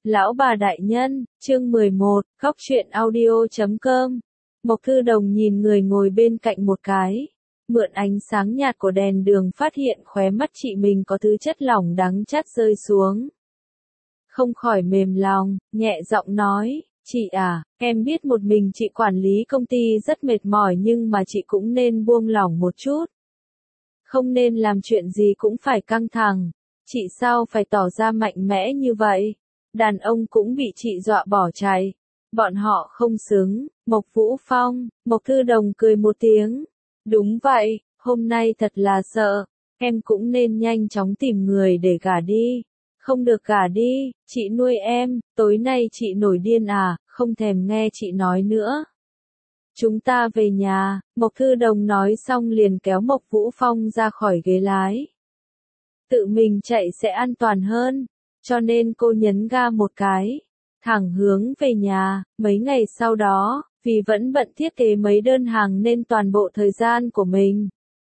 Lão bà đại nhân, chương 11, khóc chuyện audio.com. Mộc Thư Đồng nhìn người ngồi bên cạnh một cái. Mượn ánh sáng nhạt của đèn đường phát hiện khóe mắt chị mình có thứ chất lỏng đắng chát rơi xuống. Không khỏi mềm lòng, nhẹ giọng nói, chị à, em biết một mình chị quản lý công ty rất mệt mỏi nhưng mà chị cũng nên buông lỏng một chút. Không nên làm chuyện gì cũng phải căng thẳng. Chị sao phải tỏ ra mạnh mẽ như vậy? Đàn ông cũng bị chị dọa bỏ chạy. Bọn họ không xứng. Mộc Vũ Phong, Mộc Thư Đồng cười một tiếng. Đúng vậy, hôm nay thật là sợ. Em cũng nên nhanh chóng tìm người để gả đi. Không được gả đi, chị nuôi em, tối nay chị nổi điên à, không thèm nghe chị nói nữa. Chúng ta về nhà, Mộc Thư Đồng nói xong liền kéo Mộc Vũ Phong ra khỏi ghế lái. Tự mình chạy sẽ an toàn hơn, cho nên cô nhấn ga một cái, thẳng hướng về nhà. Mấy ngày sau đó, vì vẫn bận thiết kế mấy đơn hàng nên toàn bộ thời gian của mình,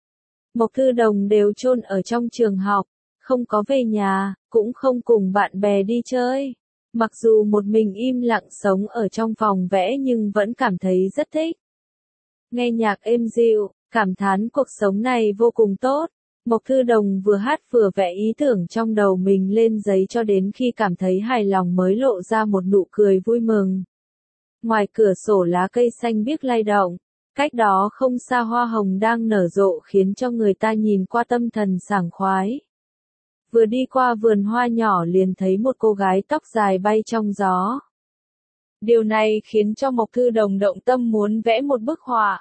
Mộc Thư Đồng đều chôn ở trong trường học, không có về nhà, cũng không cùng bạn bè đi chơi. Mặc dù một mình im lặng sống ở trong phòng vẽ nhưng vẫn cảm thấy rất thích. Nghe nhạc êm dịu, cảm thán cuộc sống này vô cùng tốt. Mộc Thư Đồng vừa hát vừa vẽ ý tưởng trong đầu mình lên giấy cho đến khi cảm thấy hài lòng mới lộ ra một nụ cười vui mừng. Ngoài cửa sổ lá cây xanh biếc lay động, cách đó không xa hoa hồng đang nở rộ khiến cho người ta nhìn qua tâm thần sảng khoái. Vừa đi qua vườn hoa nhỏ liền thấy một cô gái tóc dài bay trong gió. Điều này khiến cho Mộc Thư Đồng động tâm muốn vẽ một bức họa.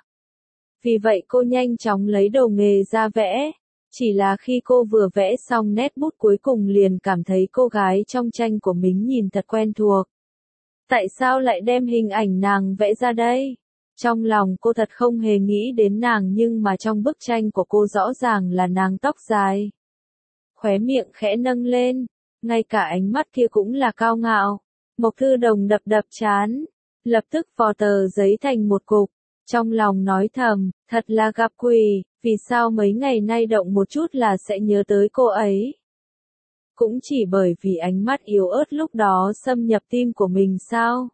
Vì vậy cô nhanh chóng lấy đồ nghề ra vẽ. Chỉ là khi cô vừa vẽ xong nét bút cuối cùng liền cảm thấy cô gái trong tranh của mình nhìn thật quen thuộc. Tại sao lại đem hình ảnh nàng vẽ ra đây? Trong lòng cô thật không hề nghĩ đến nàng nhưng mà trong bức tranh của cô rõ ràng là nàng tóc dài. Khóe miệng khẽ nâng lên, ngay cả ánh mắt kia cũng là cao ngạo. Mộc Thư Đồng đập đập trán, lập tức vò tờ giấy thành một cục. Trong lòng nói thầm, thật là gặp quỷ, vì sao mấy ngày nay động một chút là sẽ nhớ tới cô ấy. Cũng chỉ bởi vì ánh mắt yếu ớt lúc đó xâm nhập tim của mình sao?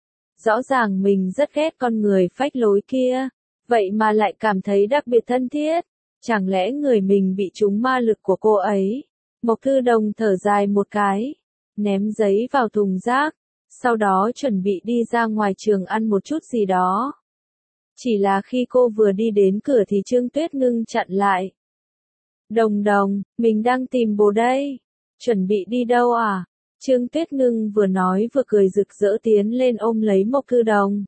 Rõ ràng mình rất ghét con người phách lối kia, vậy mà lại cảm thấy đặc biệt thân thiết. Chẳng lẽ người mình bị trúng ma lực của cô ấy? Mộc Thư Đồng thở dài một cái, ném giấy vào thùng rác, sau đó chuẩn bị đi ra ngoài trường ăn một chút gì đó. Chỉ là khi cô vừa đi đến cửa thì Trương Tuyết Ngưng chặn lại. Đồng Đồng, mình đang tìm bố đây. Chuẩn bị đi đâu à? Trương Tuyết Ngưng vừa nói vừa cười rực rỡ tiến lên ôm lấy Mộc Thư Đồng.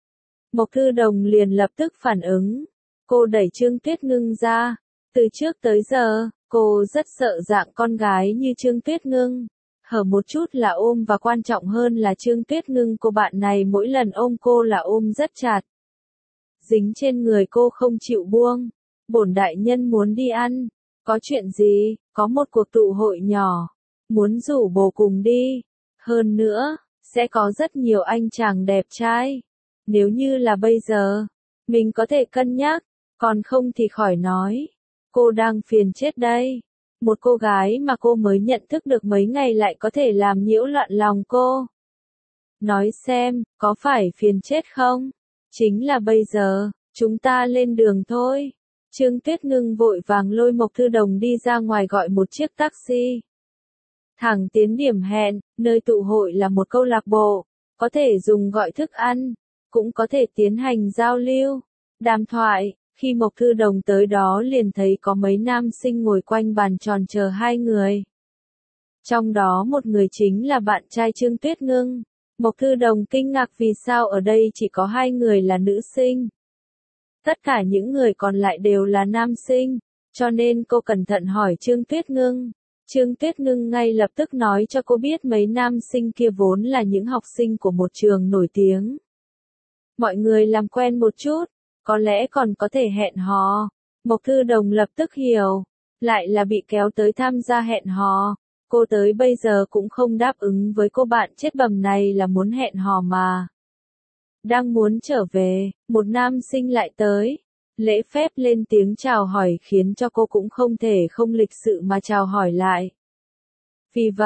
Mộc Thư Đồng liền lập tức phản ứng. Cô đẩy Trương Tuyết Ngưng ra. Từ trước tới giờ, cô rất sợ dạng con gái như Trương Tuyết Ngưng. Hở một chút là ôm và quan trọng hơn là Trương Tuyết Ngưng cô bạn này mỗi lần ôm cô là ôm rất chặt. Dính trên người cô không chịu buông. Bổn đại nhân muốn đi ăn. Có chuyện gì? Có một cuộc tụ hội nhỏ. Muốn rủ bồ cùng đi. Hơn nữa, sẽ có rất nhiều anh chàng đẹp trai. Nếu như là bây giờ, mình có thể cân nhắc. Còn không thì khỏi nói. Cô đang phiền chết đây. Một cô gái mà cô mới nhận thức được mấy ngày lại có thể làm nhiễu loạn lòng cô. Nói xem, có phải phiền chết không? Chính là bây giờ, chúng ta lên đường thôi. Trương Tuyết Ngưng vội vàng lôi Mộc Thư Đồng đi ra ngoài gọi một chiếc taxi. Thẳng tiến điểm hẹn, nơi tụ hội là một câu lạc bộ, có thể dùng gọi thức ăn, cũng có thể tiến hành giao lưu, đàm thoại. Khi Mộc Thư Đồng tới đó liền thấy có mấy nam sinh ngồi quanh bàn tròn chờ hai người. Trong đó một người chính là bạn trai Trương Tuyết Ngưng. Mộc Thư Đồng kinh ngạc vì sao ở đây chỉ có hai người là nữ sinh. Tất cả những người còn lại đều là nam sinh, cho nên cô cẩn thận hỏi Trương Tuyết Ngưng. Trương Tuyết Ngưng ngay lập tức nói cho cô biết mấy nam sinh kia vốn là những học sinh của một trường nổi tiếng. Mọi người làm quen một chút, có lẽ còn có thể hẹn hò. Mộc Thư Đồng lập tức hiểu, lại là bị kéo tới tham gia hẹn hò. Cô tới bây giờ cũng không đáp ứng với cô bạn chết bầm này là muốn hẹn hò mà. Đang muốn trở về, một nam sinh lại tới. Lễ phép lên tiếng chào hỏi khiến cho cô cũng không thể không lịch sự mà chào hỏi lại. Vì vậy,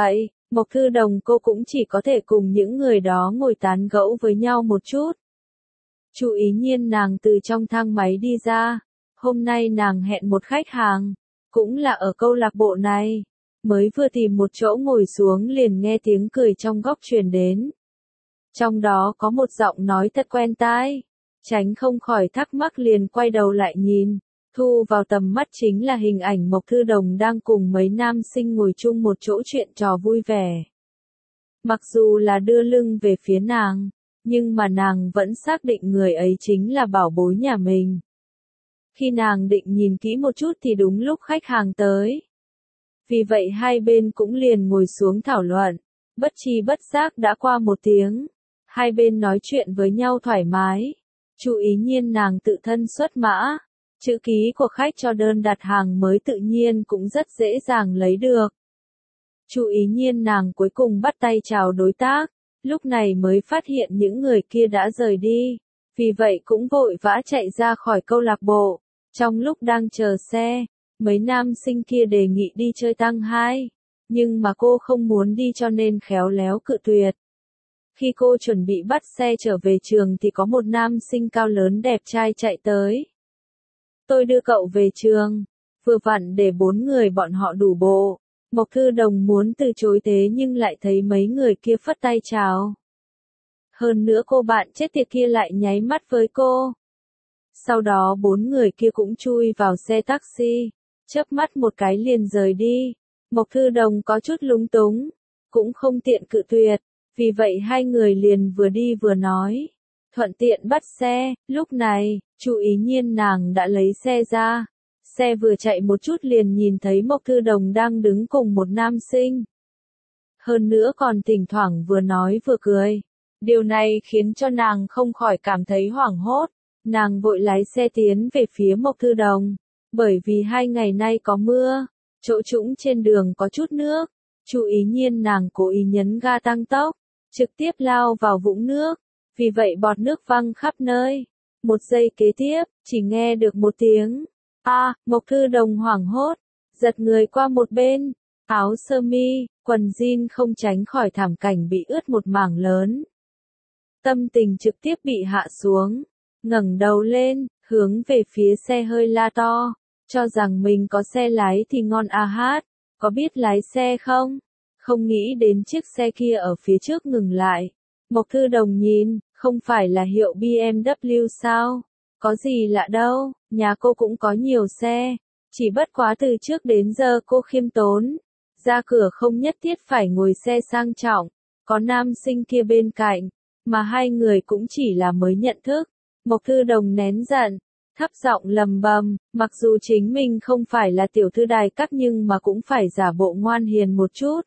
Mộc Thư Đồng cô cũng chỉ có thể cùng những người đó ngồi tán gẫu với nhau một chút. Chu Ý Nhiên nàng từ trong thang máy đi ra, hôm nay nàng hẹn một khách hàng, cũng là ở câu lạc bộ này, mới vừa tìm một chỗ ngồi xuống liền nghe tiếng cười trong góc truyền đến. Trong đó có một giọng nói thật quen tai, tránh không khỏi thắc mắc liền quay đầu lại nhìn, thu vào tầm mắt chính là hình ảnh Mộc Thư Đồng đang cùng mấy nam sinh ngồi chung một chỗ chuyện trò vui vẻ. Mặc dù là đưa lưng về phía nàng, nhưng mà nàng vẫn xác định người ấy chính là bảo bối nhà mình. Khi nàng định nhìn kỹ một chút thì đúng lúc khách hàng tới. Vì vậy hai bên cũng liền ngồi xuống thảo luận, bất tri bất giác đã qua 1 tiếng. Hai bên nói chuyện với nhau thoải mái. Chu Ý Nhiên nàng tự thân xuất mã, chữ ký của khách cho đơn đặt hàng mới tự nhiên cũng rất dễ dàng lấy được. Chu Ý Nhiên nàng cuối cùng bắt tay chào đối tác, lúc này mới phát hiện những người kia đã rời đi, vì vậy cũng vội vã chạy ra khỏi câu lạc bộ. Trong lúc đang chờ xe, mấy nam sinh kia đề nghị đi chơi tăng 2, nhưng mà cô không muốn đi cho nên khéo léo cự tuyệt. Khi cô chuẩn bị bắt xe trở về trường thì có một nam sinh cao lớn đẹp trai chạy tới. Tôi đưa cậu về trường, vừa vặn để 4 người bọn họ đủ bộ. Mộc Thư Đồng muốn từ chối thế nhưng lại thấy mấy người kia phất tay chào. Hơn nữa cô bạn chết tiệt kia lại nháy mắt với cô. Sau đó 4 người kia cũng chui vào xe taxi, chớp mắt một cái liền rời đi. Mộc Thư Đồng có chút lúng túng, cũng không tiện cự tuyệt, vì vậy hai người liền vừa đi vừa nói, thuận tiện bắt xe. Lúc này, Chu Ý Nhiên nàng đã lấy xe ra. Xe vừa chạy một chút liền nhìn thấy Mộc Thư Đồng đang đứng cùng một nam sinh. Hơn nữa còn thỉnh thoảng vừa nói vừa cười. Điều này khiến cho nàng không khỏi cảm thấy hoảng hốt. Nàng vội lái xe tiến về phía Mộc Thư Đồng. Bởi vì 2 ngày nay có mưa, chỗ trũng trên đường có chút nước. Chu Ý Nhiên nàng cố ý nhấn ga tăng tốc, trực tiếp lao vào vũng nước. Vì vậy bọt nước văng khắp nơi. Một giây kế tiếp, chỉ nghe được một tiếng. Mộc Thư Đồng hoảng hốt, giật người qua một bên, áo sơ mi, quần jean không tránh khỏi thảm cảnh bị ướt một mảng lớn. Tâm tình trực tiếp bị hạ xuống, ngẩng đầu lên, hướng về phía xe hơi la to, cho rằng mình có xe lái thì ngon hát, có biết lái xe không? Không nghĩ đến chiếc xe kia ở phía trước ngừng lại. Mộc Thư Đồng nhìn, không phải là hiệu BMW sao? Có gì lạ đâu, nhà cô cũng có nhiều xe, chỉ bất quá từ trước đến giờ cô khiêm tốn, ra cửa không nhất thiết phải ngồi xe sang trọng, có nam sinh kia bên cạnh, mà hai người cũng chỉ là mới nhận thức. Mộc Thư Đồng nén giận, thấp giọng lầm bầm, mặc dù chính mình không phải là tiểu thư đài các nhưng mà cũng phải giả bộ ngoan hiền một chút.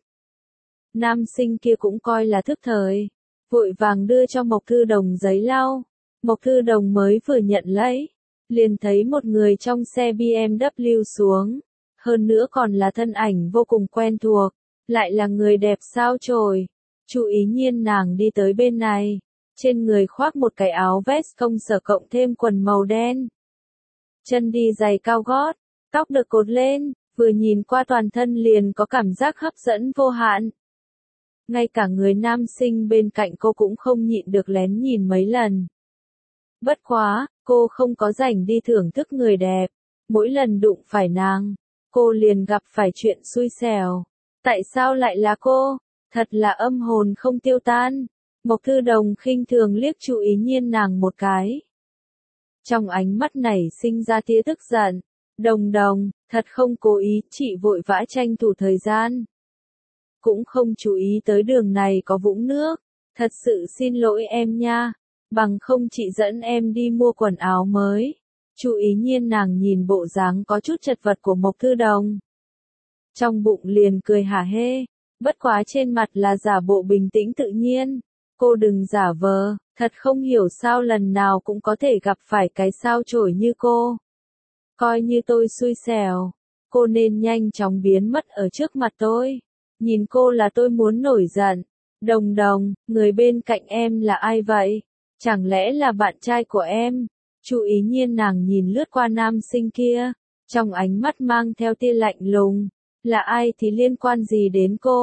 Nam sinh kia cũng coi là thức thời, vội vàng đưa cho Mộc Thư Đồng giấy lau. Mộc Thư Đồng mới vừa nhận lấy, liền thấy một người trong xe BMW xuống, hơn nữa còn là thân ảnh vô cùng quen thuộc, lại là người đẹp sao chổi. Chu Ý Nhiên nàng đi tới bên này, trên người khoác một cái áo vest công sở cộng thêm quần màu đen. Chân đi giày cao gót, tóc được cột lên, vừa nhìn qua toàn thân liền có cảm giác hấp dẫn vô hạn. Ngay cả người nam sinh bên cạnh cô cũng không nhịn được lén nhìn mấy lần. Bất quá, cô không có rảnh đi thưởng thức người đẹp. Mỗi lần đụng phải nàng, cô liền gặp phải chuyện xui xẻo. Tại sao lại là cô? Thật là âm hồn không tiêu tan. Mộc Thư Đồng khinh thường liếc Chu Ý Nhiên nàng một cái. Trong ánh mắt này sinh ra tia tức giận. Đồng, thật không cố ý, chị vội vã tranh thủ thời gian. Cũng không chú ý tới đường này có vũng nước. Thật sự xin lỗi em nha. Bằng không chị dẫn em đi mua quần áo mới. Chu Ý Nhiên nàng nhìn bộ dáng có chút chật vật của Mộc Thư Đồng. Trong bụng liền cười hả hê, bất quá trên mặt là giả bộ bình tĩnh tự nhiên. Cô đừng giả vờ, thật không hiểu sao lần nào cũng có thể gặp phải cái sao chổi như cô. Coi như tôi xui xẻo, cô nên nhanh chóng biến mất ở trước mặt tôi. Nhìn cô là tôi muốn nổi giận. Đồng, người bên cạnh em là ai vậy? Chẳng lẽ là bạn trai của em? Chu Ý Nhiên nàng nhìn lướt qua nam sinh kia, trong ánh mắt mang theo tia lạnh lùng. Là ai thì liên quan gì đến cô?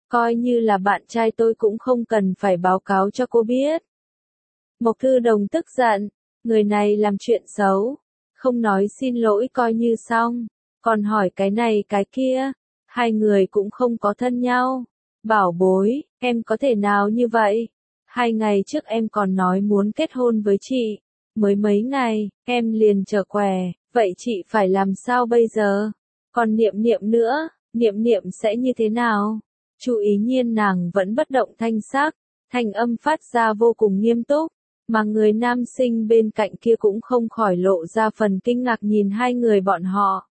Coi như là bạn trai tôi cũng không cần phải báo cáo cho cô biết. Mộc Thư Đồng tức giận, người này làm chuyện xấu, không nói xin lỗi coi như xong, còn hỏi cái này cái kia, hai người cũng không có thân nhau. Bảo bối, em có thể nào như vậy? 2 ngày trước em còn nói muốn kết hôn với chị, mới mấy ngày, em liền trở què, vậy chị phải làm sao bây giờ? Còn Niệm Niệm nữa, Niệm Niệm sẽ như thế nào? Chu Ý Nhiên nàng vẫn bất động thanh sắc, thanh âm phát ra vô cùng nghiêm túc, mà người nam sinh bên cạnh kia cũng không khỏi lộ ra phần kinh ngạc nhìn hai người bọn họ.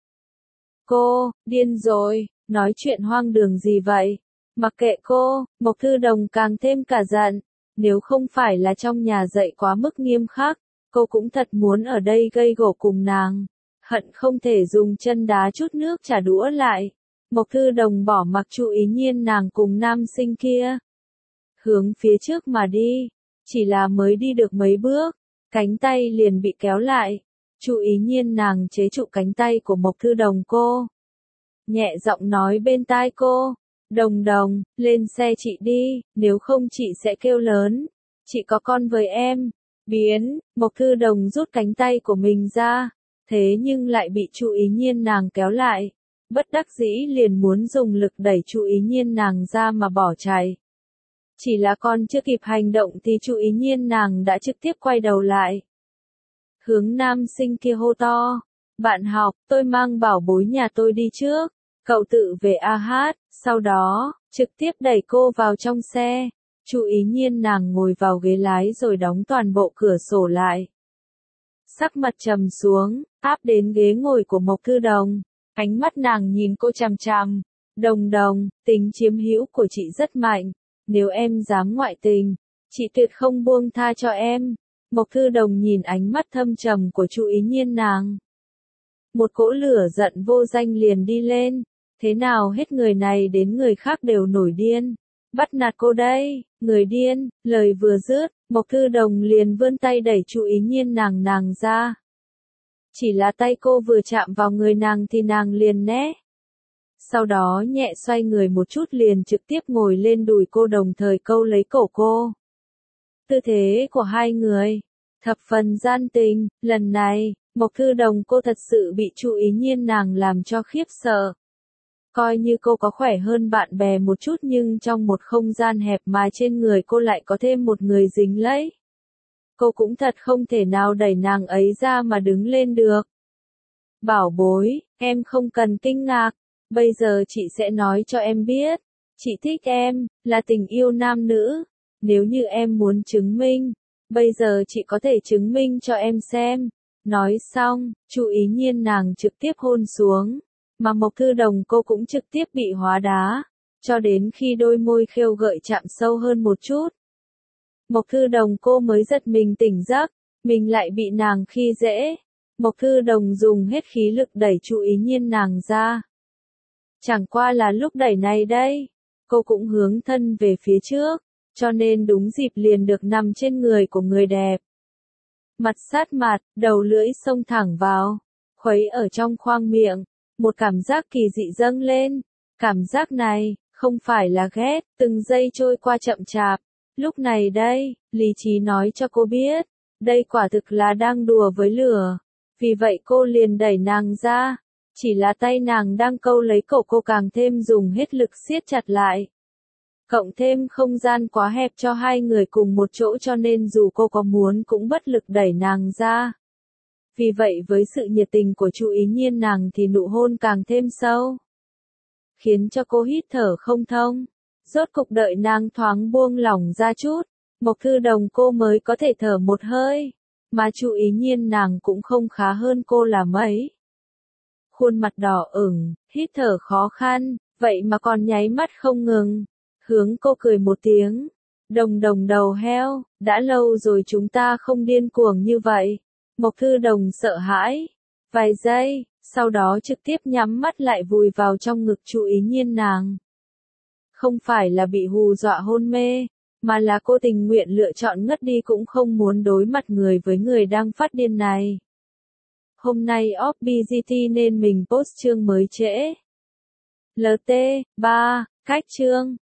Cô, điên rồi, nói chuyện hoang đường gì vậy? Mặc kệ cô, Mộc Thư Đồng càng thêm cả giận, nếu không phải là trong nhà dạy quá mức nghiêm khắc, cô cũng thật muốn ở đây gây gổ cùng nàng, hận không thể dùng chân đá chút nước trả đũa lại. Mộc Thư Đồng bỏ mặc Chu Ý Nhiên nàng cùng nam sinh kia, hướng phía trước mà đi, chỉ là mới đi được mấy bước, cánh tay liền bị kéo lại. Chu Ý Nhiên nàng chế trụ cánh tay của Mộc Thư Đồng cô, nhẹ giọng nói bên tai cô, Đồng Đồng, lên xe chị đi, nếu không chị sẽ kêu lớn, chị có con với em. Biến, Mộc Thư Đồng rút cánh tay của mình ra, thế nhưng lại bị Chu Ý Nhiên nàng kéo lại, bất đắc dĩ liền muốn dùng lực đẩy Chu Ý Nhiên nàng ra mà bỏ chạy. Chỉ là con chưa kịp hành động thì Chu Ý Nhiên nàng đã trực tiếp quay đầu lại, hướng nam sinh kia hô to, bạn học, tôi mang bảo bối nhà tôi đi trước, cậu tự về hát, sau đó, trực tiếp đẩy cô vào trong xe. Chu Ý Nhiên nàng ngồi vào ghế lái rồi đóng toàn bộ cửa sổ lại. Sắc mặt trầm xuống, áp đến ghế ngồi của Mộc Thư Đồng, ánh mắt nàng nhìn cô chằm chằm. Đồng Đồng, tính chiếm hữu của chị rất mạnh, nếu em dám ngoại tình, chị tuyệt không buông tha cho em. Mộc Thư Đồng nhìn ánh mắt thâm trầm của Chu Ý Nhiên nàng, một cỗ lửa giận vô danh liền đi lên, thế nào hết người này đến người khác đều nổi điên, bắt nạt cô đây, người điên. Lời vừa dứt, Mộc Thư Đồng liền vươn tay đẩy Chu Ý Nhiên nàng ra. Chỉ là tay cô vừa chạm vào người nàng thì nàng liền né. Sau đó nhẹ xoay người một chút liền trực tiếp ngồi lên đùi cô đồng thời câu lấy cổ cô. Tư thế của hai người, thập phần gian tình, lần này, Mộc Thư Đồng cô thật sự bị Chu Ý Nhiên nàng làm cho khiếp sợ. Coi như cô có khỏe hơn bạn bè một chút nhưng trong một không gian hẹp mà trên người cô lại có thêm một người dính lấy. Cô cũng thật không thể nào đẩy nàng ấy ra mà đứng lên được. Bảo bối, em không cần kinh ngạc, bây giờ chị sẽ nói cho em biết, chị thích em, là tình yêu nam nữ, nếu như em muốn chứng minh, bây giờ chị có thể chứng minh cho em xem. Nói xong, Chu Ý Nhiên nàng trực tiếp hôn xuống, mà Mộc Thư Đồng cô cũng trực tiếp bị hóa đá, cho đến khi đôi môi khêu gợi chạm sâu hơn một chút. Mộc Thư Đồng cô mới giật mình tỉnh giấc, mình lại bị nàng khi dễ. Mộc Thư Đồng dùng hết khí lực đẩy Chu Ý Nhiên nàng ra. Chẳng qua là lúc đẩy này đây, cô cũng hướng thân về phía trước, cho nên đúng dịp liền được nằm trên người của người đẹp. Mặt sát mặt, đầu lưỡi xông thẳng vào, khuấy ở trong khoang miệng, một cảm giác kỳ dị dâng lên. Cảm giác này, không phải là ghét, từng giây trôi qua chậm chạp. Lúc này đây, lý trí nói cho cô biết, đây quả thực là đang đùa với lửa. Vì vậy cô liền đẩy nàng ra, chỉ là tay nàng đang câu lấy cổ cô càng thêm dùng hết lực siết chặt lại. Cộng thêm không gian quá hẹp cho hai người cùng một chỗ cho nên dù cô có muốn cũng bất lực đẩy nàng ra. Vì vậy với sự nhiệt tình của Chu Ý Nhiên nàng thì nụ hôn càng thêm sâu, khiến cho cô hít thở không thông. Rốt cục đợi nàng thoáng buông lỏng ra chút, Mộc Thư Đồng cô mới có thể thở một hơi, mà Chu Ý Nhiên nàng cũng không khá hơn cô là mấy. Khuôn mặt đỏ ửng, hít thở khó khăn, vậy mà còn nháy mắt không ngừng, hướng cô cười một tiếng. Đồng Đồng đầu heo, đã lâu rồi chúng ta không điên cuồng như vậy. Mộc Thư Đồng sợ hãi, vài giây, sau đó trực tiếp nhắm mắt lại vùi vào trong ngực Chu Ý Nhiên nàng. Không phải là bị hù dọa hôn mê, mà là cô tình nguyện lựa chọn ngất đi cũng không muốn đối mặt người với người đang phát điên này. Hôm nay off BGT nên mình post chương mới trễ. LT, 3, cách chương.